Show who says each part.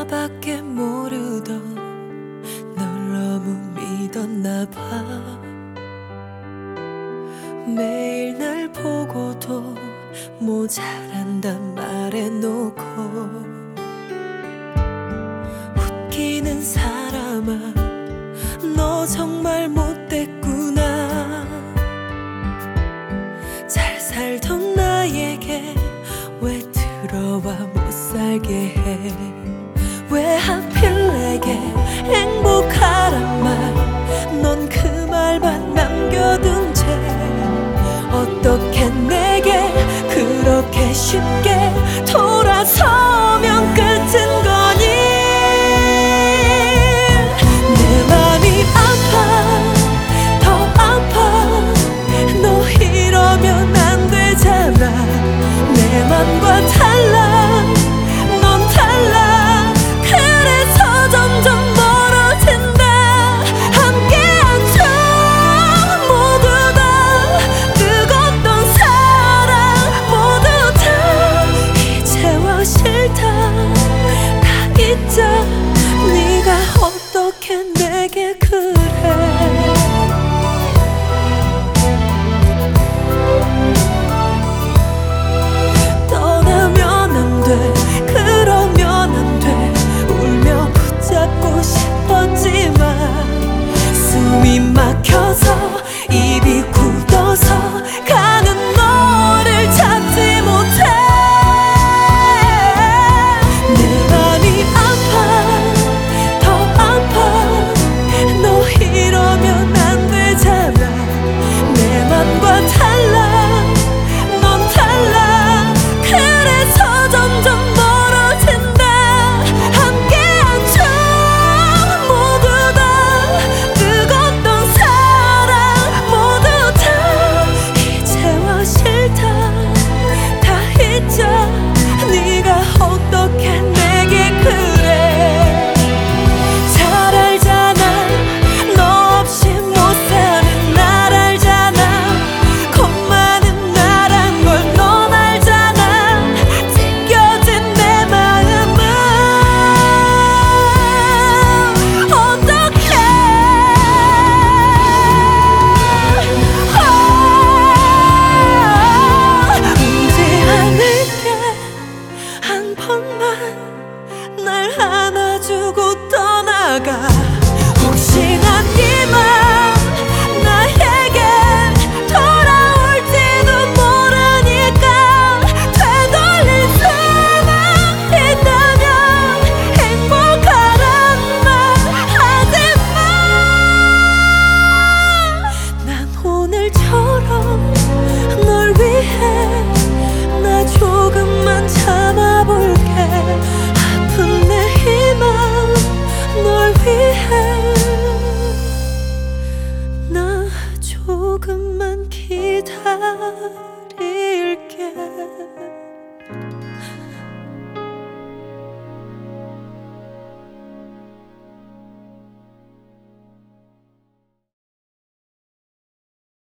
Speaker 1: 나밖에 모르던 널 너무 믿었나 봐. 매일 날 보고도 모자란단 말해놓고 웃기는 사람아, 너 정말 못됐구나. 잘 살던 나에게 왜 들어와 못살게 해. 왜 하필 내게 행복하란 말, 넌 그 말만 남겨둔 채 어떻게 내게 그렇게 쉽게 돌아서면 끝은 거니. 내 맘이 아파, 더 아파. 너 이러면 안 되잖아. 내 맘과 달라, 넌 달라. 그래서 점점 멀어진다. 함께한 척 모두 다 뜨겁던 사랑 모두 다 이제와 싫다. 다 잊자. 네가 어떻게 내게 그래. 그러면 안 돼. 울며 붙잡고 싶었지만 숨이 막혀서 입이 굳어서